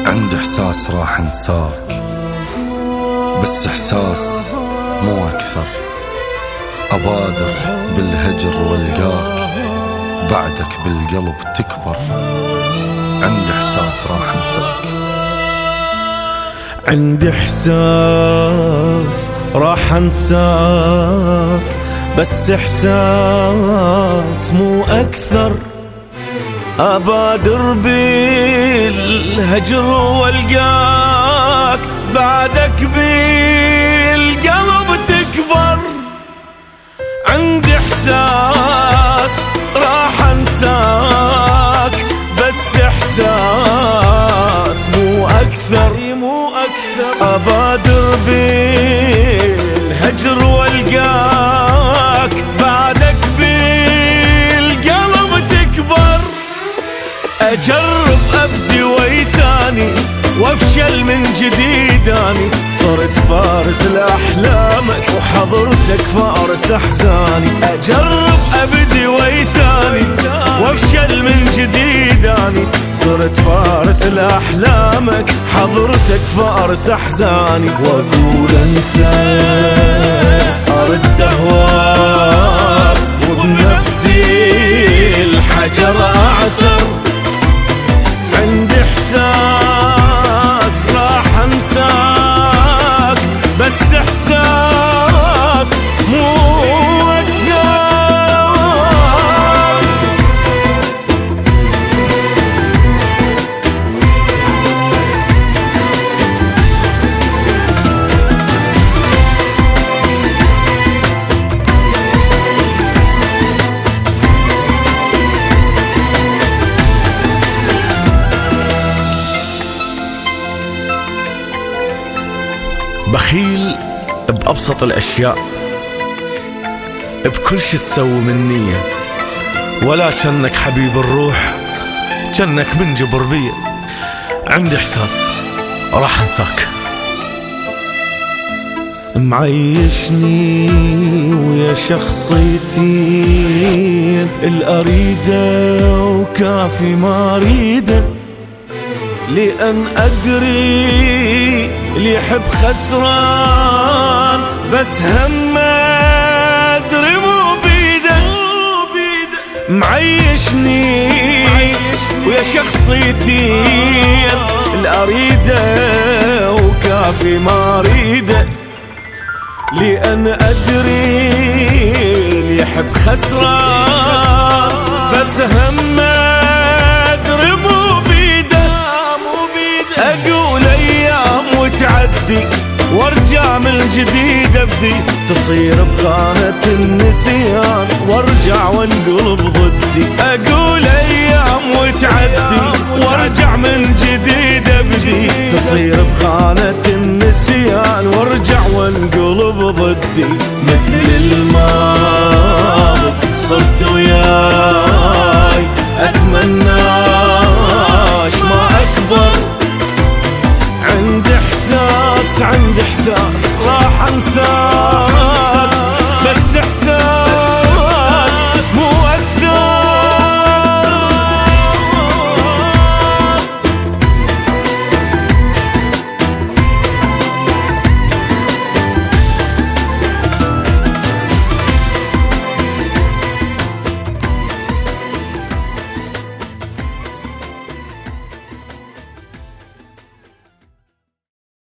عندي إحساس راح أنساك، بس إحساس مو أكثر. أبادر بالهجر والقاك، بعدك بالقلب تكبر. عندي إحساس راح أنساك. عندي إحساس راح أنساك، بس إحساس مو أكثر. أبادر بالهجر والقاك، بعدك بالقلب تكبر. عندي إحساس راح أنساك، بس إحساس مو أكثر. أبادر بالهجر والقاك، بعدك بالقلب تكبر. أجرب أبدي ويثاني وافشل من جديد. أني صرت فارس لأحلامك، وحضرتك فارس أحزاني. أجرب أبدي ويثاني وافشل من جديد. أني صرت فارس لأحلامك، حضرتك فارس أحزاني. وأقول أنسى أرد أهواك، وبنفسي الحجر أعثر. عندي إحساس راح أنساك، بس إحساس مو أكثر. بخيل بأبسط الأشياء، بكل شي تسوي من نية، ولا كأنك حبيب الروح، كأنك منجبر بيا. عندي إحساس راح أنساك. معيشني ويا شخصيتي الأريدة، وكافي ما أريده، لأن أدري اللي يحب خسران، بس هم أدري مو بيده. معيشني ويا شخصيتي الأريدة، وكافي ما أريده، لأن أدري اللي يحب خسران، بس هم أدري مو بيده. أقول أيام وتعدي، وارجع من جديد أبدي، تصير بخانة النسيان، وارجع وانقلب ضدي. أقول أيام وتعدي، وارجع من جديد أبدي، تصير بخانة النسيان، وارجع وانقلب ضدي. مثل الماضي صرت وياي، أتمناش ما أكبر. عندي إحساس راح أنساك.